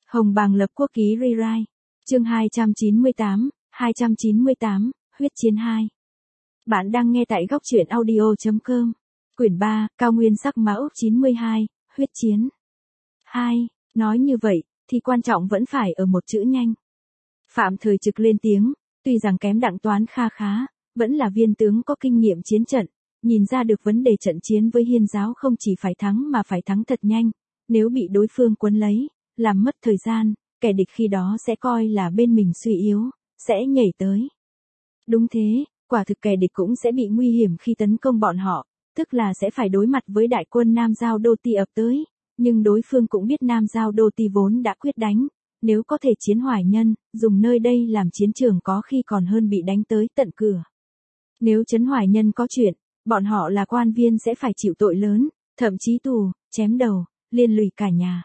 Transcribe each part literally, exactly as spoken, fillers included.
Hồng Bàng lập quốc ký rewrite. Chương hai trăm chín mươi tám, hai trăm chín mươi tám, huyết chiến hai. Bạn đang nghe tại góc truyện audio chấm com. Quyển ba, Cao Nguyên Sắc Mã Úc chín mươi hai, huyết chiến hai. Nói như vậy, thì quan trọng vẫn phải ở một chữ nhanh. Phạm Thời Trực lên tiếng, tuy rằng kém Đặng Toán kha khá, vẫn là viên tướng có kinh nghiệm chiến trận, nhìn ra được vấn đề trận chiến với Hiên giáo không chỉ phải thắng mà phải thắng thật nhanh, nếu bị đối phương quấn lấy, làm mất thời gian, kẻ địch khi đó sẽ coi là bên mình suy yếu, sẽ nhảy tới. Đúng thế, quả thực kẻ địch cũng sẽ bị nguy hiểm khi tấn công bọn họ, tức là sẽ phải đối mặt với đại quân Nam Giao Đô Ti ập tới, nhưng đối phương cũng biết Nam Giao Đô Ti vốn đã quyết đánh, nếu có thể chiến Hoài Nhân, dùng nơi đây làm chiến trường có khi còn hơn bị đánh tới tận cửa. Nếu trấn Hoài Nhân có chuyện, bọn họ là quan viên sẽ phải chịu tội lớn, thậm chí tù, chém đầu, liên lụy cả nhà.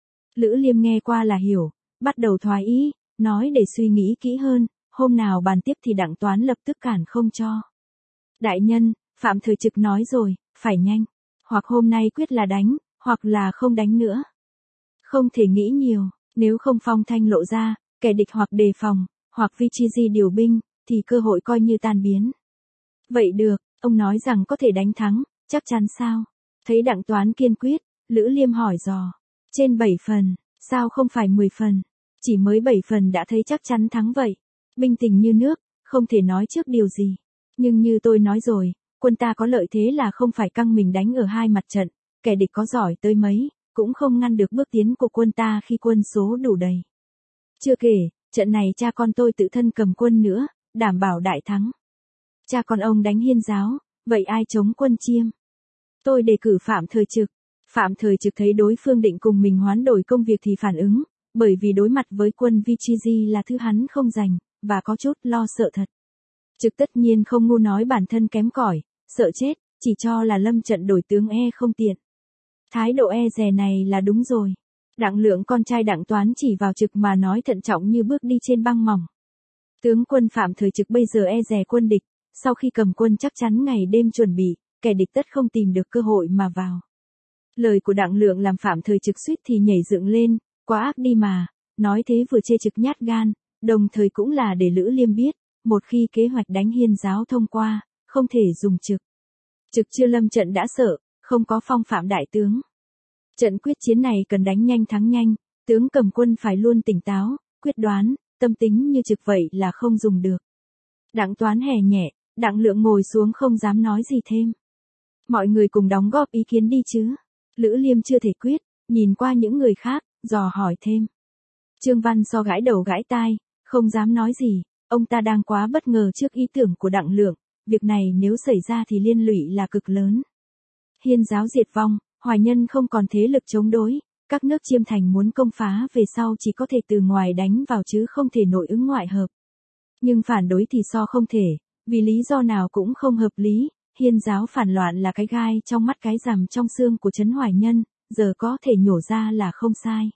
Lữ Liêm nghe qua là hiểu, bắt đầu thoái ý, nói để suy nghĩ kỹ hơn, hôm nào bàn tiếp thì Đặng Toán lập tức cản không cho. Đại nhân, Phạm Thời Trực nói rồi, phải nhanh, hoặc hôm nay quyết là đánh, hoặc là không đánh nữa. Không thể nghĩ nhiều, nếu không phong thanh lộ ra, kẻ địch hoặc đề phòng, hoặc Vichiji điều binh, thì cơ hội coi như tan biến. Vậy được, ông nói rằng có thể đánh thắng, chắc chắn sao? Thấy Đặng Toán kiên quyết, Lữ Liêm hỏi dò. Trên bảy phần, sao không phải mười phần? Chỉ mới bảy phần đã thấy chắc chắn thắng vậy. Binh tình như nước, không thể nói trước điều gì. Nhưng như tôi nói rồi, quân ta có lợi thế là không phải căng mình đánh ở hai mặt trận, kẻ địch có giỏi tới mấy, cũng không ngăn được bước tiến của quân ta khi quân số đủ đầy. Chưa kể, trận này cha con tôi tự thân cầm quân nữa, đảm bảo đại thắng. Cha con ông đánh Hiên giáo, vậy ai chống quân Chiêm? Tôi đề cử Phạm Thời Trực. Phạm Thời Trực thấy đối phương định cùng mình hoán đổi công việc thì phản ứng, bởi vì đối mặt với quân Vichiji là thứ hắn không giành, và có chút lo sợ thật. Trực tất nhiên không ngu nói bản thân kém cỏi, sợ chết, chỉ cho là lâm trận đổi tướng e không tiện. Thái độ e dè này là đúng rồi. Đặng Lượng con trai Đặng Toán chỉ vào Trực mà nói thận trọng như bước đi trên băng mỏng. Tướng quân Phạm Thời Trực bây giờ e dè quân địch, sau khi cầm quân chắc chắn ngày đêm chuẩn bị, kẻ địch tất không tìm được cơ hội mà vào. Lời của Đặng Lượng làm Phạm Thời Trực suýt thì nhảy dựng lên, quá ác đi mà, nói thế vừa chê Trực nhát gan, đồng thời cũng là để Lữ Liêm biết, một khi kế hoạch đánh Hiên giáo thông qua, không thể dùng Trực. Trực chưa lâm trận đã sợ, không có phong phạm đại tướng. Trận quyết chiến này cần đánh nhanh thắng nhanh, tướng cầm quân phải luôn tỉnh táo, quyết đoán, tâm tính như Trực vậy là không dùng được. Đặng Toán hè nhẹ, Đặng Lượng ngồi xuống không dám nói gì thêm. Mọi người cùng đóng góp ý kiến đi chứ. Lữ Liêm chưa thể quyết, nhìn qua những người khác, dò hỏi thêm. Trương Văn So gãi đầu gãi tai, không dám nói gì, ông ta đang quá bất ngờ trước ý tưởng của Đặng Lượng, việc này nếu xảy ra thì liên lụy là cực lớn. Hiên giáo diệt vong, Hoài Nhân không còn thế lực chống đối, các nước Chiêm thành muốn công phá về sau chỉ có thể từ ngoài đánh vào chứ không thể nội ứng ngoại hợp. Nhưng phản đối thì So không thể, vì lý do nào cũng không hợp lý. Hiên giáo phản loạn là cái gai trong mắt cái rằm trong xương của trấn Hoài Nhân, giờ có thể nhổ ra là không sai.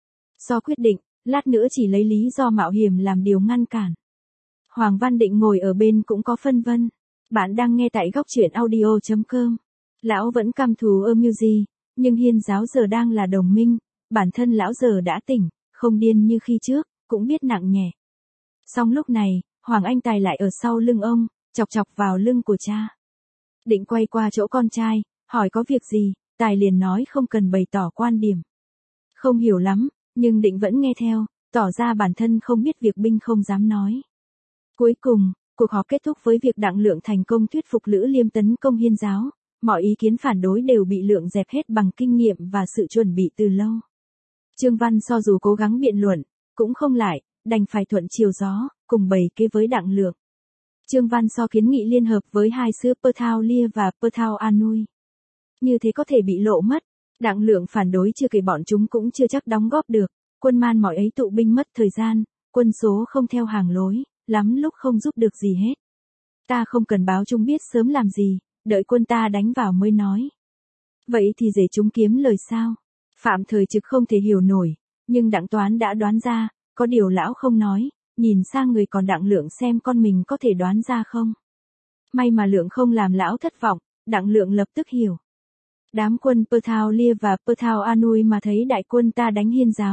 So quyết định, lát nữa chỉ lấy lý do mạo hiểm làm điều ngăn cản. Hoàng Văn Định ngồi ở bên cũng có phân vân. Bạn đang nghe tại góc truyện audio chấm com. Lão vẫn căm thù Amuji, nhưng Hiên giáo giờ đang là đồng minh, bản thân lão giờ đã tỉnh, không điên như khi trước, cũng biết nặng nhẹ. Song lúc này, Hoàng Anh Tài lại ở sau lưng ông, chọc chọc vào lưng của cha. Định quay qua chỗ con trai, hỏi có việc gì, Tài liền nói không cần bày tỏ quan điểm. Không hiểu lắm, nhưng Định vẫn nghe theo, tỏ ra bản thân không biết việc binh không dám nói. Cuối cùng, cuộc họp kết thúc với việc Đặng Lượng thành công thuyết phục Lữ Liêm tấn công Hiên giáo, mọi ý kiến phản đối đều bị Lượng dẹp hết bằng kinh nghiệm và sự chuẩn bị từ lâu. Trương Văn So dù cố gắng biện luận, cũng không lại, đành phải thuận chiều gió, cùng bày kế với Đặng Lượng. Trương Văn So kiến nghị liên hợp với hai xứ Perthao Lia và Perthao Anui. Như thế có thể bị lộ mất. Đặng Lượng phản đối chưa kể bọn chúng cũng chưa chắc đóng góp được. Quân Man mọi ấy tụ binh mất thời gian, quân số không theo hàng lối, lắm lúc không giúp được gì hết. Ta không cần báo chúng biết sớm làm gì, đợi quân ta đánh vào mới nói. Vậy thì để chúng kiếm lời sao? Phạm Thời Trực không thể hiểu nổi, nhưng Đặng Toán đã đoán ra, có điều lão không nói. Nhìn sang người còn Đặng Lượng xem con mình có thể đoán ra không. May mà Lượng không làm lão thất vọng, Đặng Lượng lập tức hiểu. Đám quân Perthao Lia và Perthao Anui mà thấy đại quân ta đánh Hiên giáo,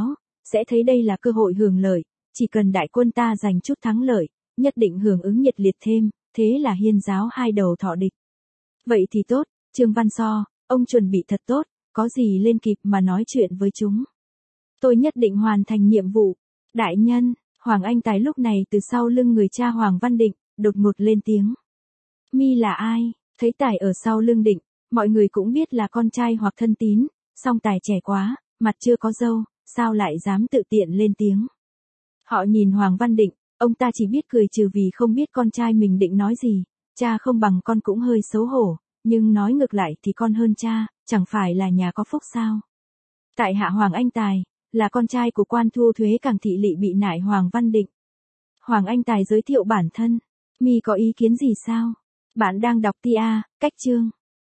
sẽ thấy đây là cơ hội hưởng lợi, chỉ cần đại quân ta giành chút thắng lợi, nhất định hưởng ứng nhiệt liệt thêm, thế là Hiên giáo hai đầu thọ địch. Vậy thì tốt, Trương Văn So, ông chuẩn bị thật tốt, có gì lên kịp mà nói chuyện với chúng. Tôi nhất định hoàn thành nhiệm vụ. Đại nhân, Hoàng Anh Tài lúc này từ sau lưng người cha Hoàng Văn Định, đột ngột lên tiếng. Mi là ai? Thấy Tài ở sau lưng Định, mọi người cũng biết là con trai hoặc thân tín, song Tài trẻ quá, mặt chưa có râu, sao lại dám tự tiện lên tiếng. Họ nhìn Hoàng Văn Định, ông ta chỉ biết cười trừ vì không biết con trai mình định nói gì, cha không bằng con cũng hơi xấu hổ, nhưng nói ngược lại thì con hơn cha, chẳng phải là nhà có phúc sao. Tại hạ Hoàng Anh Tài, là con trai của quan thu thuế Cảng Thị Lỵ bị nại Hoàng Văn Định. Hoàng Anh Tài giới thiệu bản thân, Mi có ý kiến gì sao? Bạn đang đọc tia, cách chương.